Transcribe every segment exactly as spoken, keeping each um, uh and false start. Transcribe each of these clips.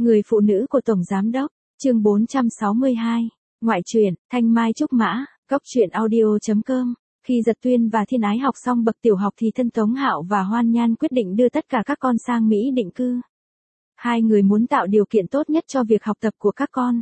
Người phụ nữ của Tổng Giám Đốc, chương bốn trăm sáu mươi hai, ngoại truyện, Thanh Mai Trúc Mã, cốc truyện audio.com. Khi Giật Tuyên và Thiên Ái học xong bậc tiểu học thì thân Tống Hạo và Hoan Nhan quyết định đưa tất cả các con sang Mỹ định cư. Hai người muốn tạo điều kiện tốt nhất cho việc học tập của các con.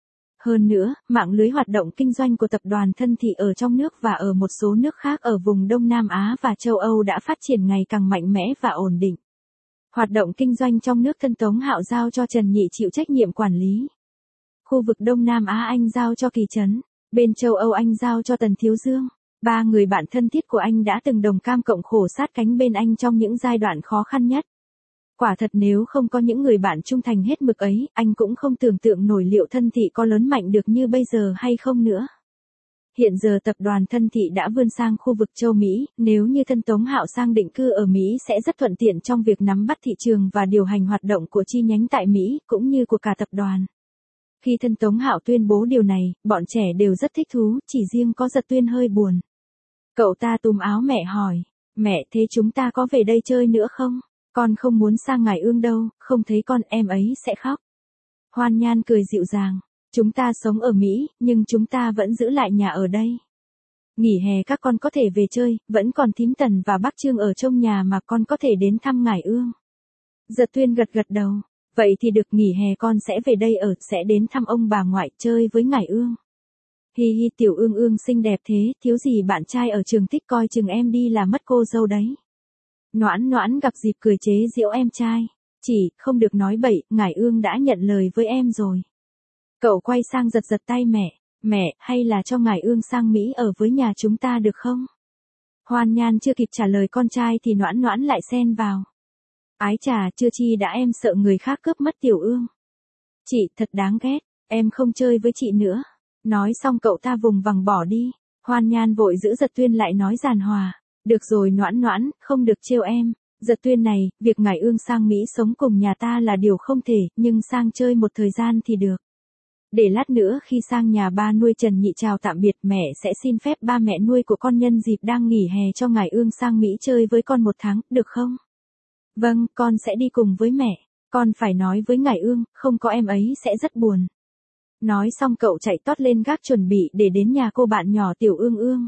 Hơn nữa, mạng lưới hoạt động kinh doanh của tập đoàn Thân Thị ở trong nước và ở một số nước khác ở vùng Đông Nam Á và châu Âu đã phát triển ngày càng mạnh mẽ và ổn định. Hoạt động kinh doanh trong nước thân Tống Hạo giao cho Trần Nhị chịu trách nhiệm quản lý. Khu vực Đông Nam Á anh giao cho Kỳ Trấn, bên châu Âu anh giao cho Tần Thiếu Dương. Ba người bạn thân thiết của anh đã từng đồng cam cộng khổ sát cánh bên anh trong những giai đoạn khó khăn nhất. Quả thật nếu không có những người bạn trung thành hết mực ấy, anh cũng không tưởng tượng nổi liệu Thân Thị có lớn mạnh được như bây giờ hay không nữa. Hiện giờ tập đoàn Thân Thị đã vươn sang khu vực châu Mỹ, nếu như thân Tống Hạo sang định cư ở Mỹ sẽ rất thuận tiện trong việc nắm bắt thị trường và điều hành hoạt động của chi nhánh tại Mỹ, cũng như của cả tập đoàn. Khi thân Tống Hạo tuyên bố điều này, bọn trẻ đều rất thích thú, chỉ riêng có Giật Tuyên hơi buồn. Cậu ta túm áo mẹ hỏi, mẹ thế chúng ta có về đây chơi nữa không? Con không muốn sang Ngải Ương đâu, không thấy con em ấy sẽ khóc. Hoan Nhan cười dịu dàng. Chúng ta sống ở Mỹ, nhưng chúng ta vẫn giữ lại nhà ở đây. Nghỉ hè các con có thể về chơi, vẫn còn thím Tần và bác Trương ở trong nhà mà con có thể đến thăm Ngải Ương. Giật Tuyên gật gật đầu. Vậy thì được, nghỉ hè con sẽ về đây ở, sẽ đến thăm ông bà ngoại, chơi với Ngải Ương. Hi hi, Tiểu Ương Ương xinh đẹp thế, thiếu gì bạn trai ở trường thích coi chừng em đi là mất cô dâu đấy. Noãn Noãn gặp dịp cười chế giễu em trai. Chỉ, không được nói bậy, Ngải Ương đã nhận lời với em rồi. Cậu quay sang giật giật tay mẹ, mẹ, hay là cho Ngải Ương sang Mỹ ở với nhà chúng ta được không? Hoan Nhan chưa kịp trả lời con trai thì Noãn Noãn lại xen vào. Ái chà, chưa chi đã em sợ người khác cướp mất Tiểu Ương. Chị, thật đáng ghét, em không chơi với chị nữa. Nói xong cậu ta vùng vằng bỏ đi. Hoan Nhan vội giữ Giật Tuyên lại nói giàn hòa. Được rồi Noãn Noãn, không được trêu em. Giật Tuyên này, việc Ngải Ương sang Mỹ sống cùng nhà ta là điều không thể, nhưng sang chơi một thời gian thì được. Để lát nữa khi sang nhà ba nuôi Trần Nhị chào tạm biệt, mẹ sẽ xin phép ba mẹ nuôi của con nhân dịp đang nghỉ hè cho Ngải Ương sang Mỹ chơi với con một tháng, được không? Vâng, con sẽ đi cùng với mẹ. Con phải nói với Ngải Ương, không có em ấy sẽ rất buồn. Nói xong cậu chạy tót lên gác chuẩn bị để đến nhà cô bạn nhỏ Tiểu Ương Ương.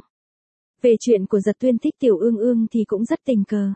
Về chuyện của Giật Tuyên thích Tiểu Ương Ương thì cũng rất tình cờ.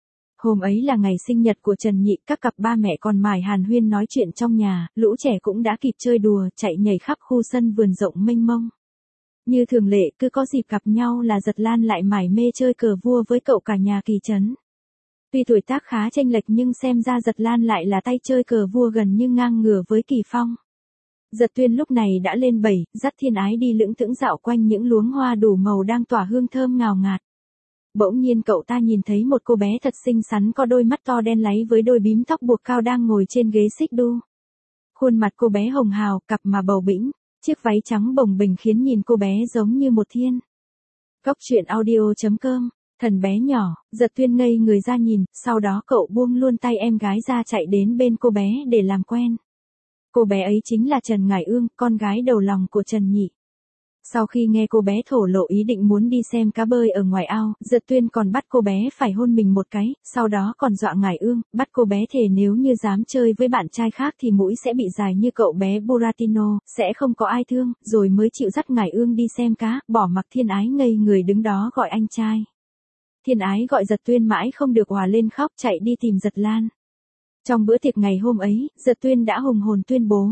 Hôm ấy là ngày sinh nhật của Trần Nhị, các cặp ba mẹ còn mải hàn huyên nói chuyện trong nhà, lũ trẻ cũng đã kịp chơi đùa, chạy nhảy khắp khu sân vườn rộng mênh mông. Như thường lệ, cứ có dịp gặp nhau là Giật Lan lại mải mê chơi cờ vua với cậu cả nhà Kỳ Trấn. Tuy tuổi tác khá chênh lệch nhưng xem ra Giật Lan lại là tay chơi cờ vua gần như ngang ngửa với Kỳ Phong. Giật Tuyên lúc này đã lên bảy, dắt Thiên Ái đi lững thững dạo quanh những luống hoa đủ màu đang tỏa hương thơm ngào ngạt. Bỗng nhiên cậu ta nhìn thấy một cô bé thật xinh xắn có đôi mắt to đen láy với đôi bím tóc buộc cao đang ngồi trên ghế xích đu. Khuôn mặt cô bé hồng hào, cặp mà bầu bĩnh, chiếc váy trắng bồng bềnh khiến nhìn cô bé giống như một thiên. Cốc truyện audio.com, thần bé nhỏ, Giật Tuyên ngây người ra nhìn, sau đó cậu buông luôn tay em gái ra chạy đến bên cô bé để làm quen. Cô bé ấy chính là Trần Ngải Ương, con gái đầu lòng của Trần Nhị. Sau khi nghe cô bé thổ lộ ý định muốn đi xem cá bơi ở ngoài ao, Giật Tuyên còn bắt cô bé phải hôn mình một cái, sau đó còn dọa Ngải Ương, bắt cô bé thề nếu như dám chơi với bạn trai khác thì mũi sẽ bị dài như cậu bé Buratino, sẽ không có ai thương, rồi mới chịu dắt Ngải Ương đi xem cá, bỏ mặc Thiên Ái ngây người đứng đó gọi anh trai. Thiên Ái gọi Giật Tuyên mãi không được, hòa lên khóc chạy đi tìm Giật Lan. Trong bữa tiệc ngày hôm ấy, Giật Tuyên đã hùng hồn tuyên bố.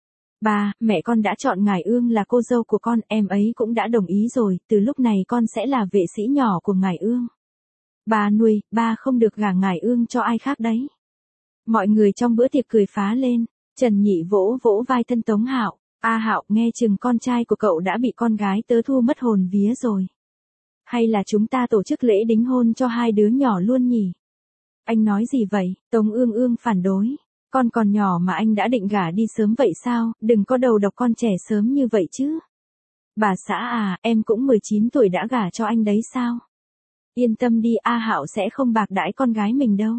Ba, mẹ con đã chọn Ngải Ương là cô dâu của con, em ấy cũng đã đồng ý rồi, từ lúc này con sẽ là vệ sĩ nhỏ của Ngải Ương. Ba nuôi, ba không được gả Ngải Ương cho ai khác đấy. Mọi người trong bữa tiệc cười phá lên, Trần Nhị vỗ vỗ vai thân Tống Hạo, A Hạo, nghe chừng con trai của cậu đã bị con gái tớ thu mất hồn vía rồi. Hay là chúng ta tổ chức lễ đính hôn cho hai đứa nhỏ luôn nhỉ? Anh nói gì vậy? Tống Ương Ương phản đối. Con còn nhỏ mà anh đã định gả đi sớm vậy sao, đừng có đầu độc con trẻ sớm như vậy chứ. Bà xã à, em cũng mười chín tuổi đã gả cho anh đấy sao? Yên tâm đi, A Hạo sẽ không bạc đãi con gái mình đâu.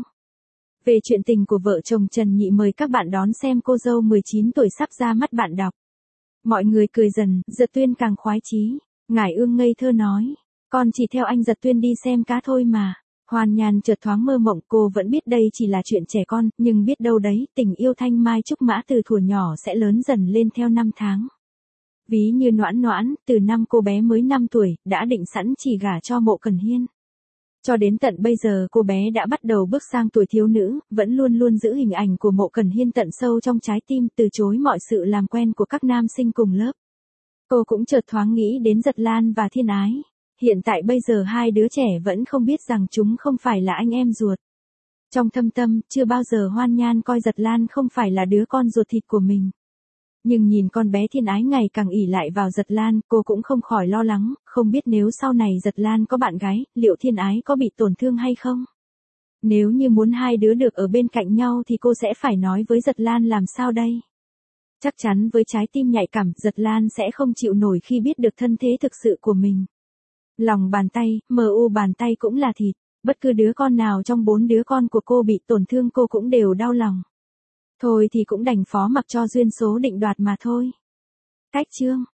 Về chuyện tình của vợ chồng Trần Nhị mời các bạn đón xem Cô dâu mười chín tuổi sắp ra mắt bạn đọc. Mọi người cười dần, Giật Tuyên càng khoái chí. Ngải Ương ngây thơ nói, con chỉ theo anh Giật Tuyên đi xem cá thôi mà. Hoan Nhan chợt thoáng mơ mộng, cô vẫn biết đây chỉ là chuyện trẻ con, nhưng biết đâu đấy, tình yêu Thanh Mai Trúc Mã từ thuở nhỏ sẽ lớn dần lên theo năm tháng. Ví như Noãn Noãn, từ năm cô bé mới năm tuổi, đã định sẵn chỉ gả cho Mộ Cẩn Hiên. Cho đến tận bây giờ cô bé đã bắt đầu bước sang tuổi thiếu nữ, vẫn luôn luôn giữ hình ảnh của Mộ Cẩn Hiên tận sâu trong trái tim, từ chối mọi sự làm quen của các nam sinh cùng lớp. Cô cũng chợt thoáng nghĩ đến Giật Lan và Thiên Ái. Hiện tại bây giờ hai đứa trẻ vẫn không biết rằng chúng không phải là anh em ruột. Trong thâm tâm, chưa bao giờ Hoan Nhan coi Giật Lan không phải là đứa con ruột thịt của mình. Nhưng nhìn con bé Thiên Ái ngày càng ỷ lại vào Giật Lan, cô cũng không khỏi lo lắng, không biết nếu sau này Giật Lan có bạn gái, liệu Thiên Ái có bị tổn thương hay không? Nếu như muốn hai đứa được ở bên cạnh nhau thì cô sẽ phải nói với Giật Lan làm sao đây? Chắc chắn với trái tim nhạy cảm, Giật Lan sẽ không chịu nổi khi biết được thân thế thực sự của mình. Lòng bàn tay, mờ u bàn tay cũng là thịt, bất cứ đứa con nào trong bốn đứa con của cô bị tổn thương cô cũng đều đau lòng. Thôi thì cũng đành phó mặc cho duyên số định đoạt mà thôi. Cách chương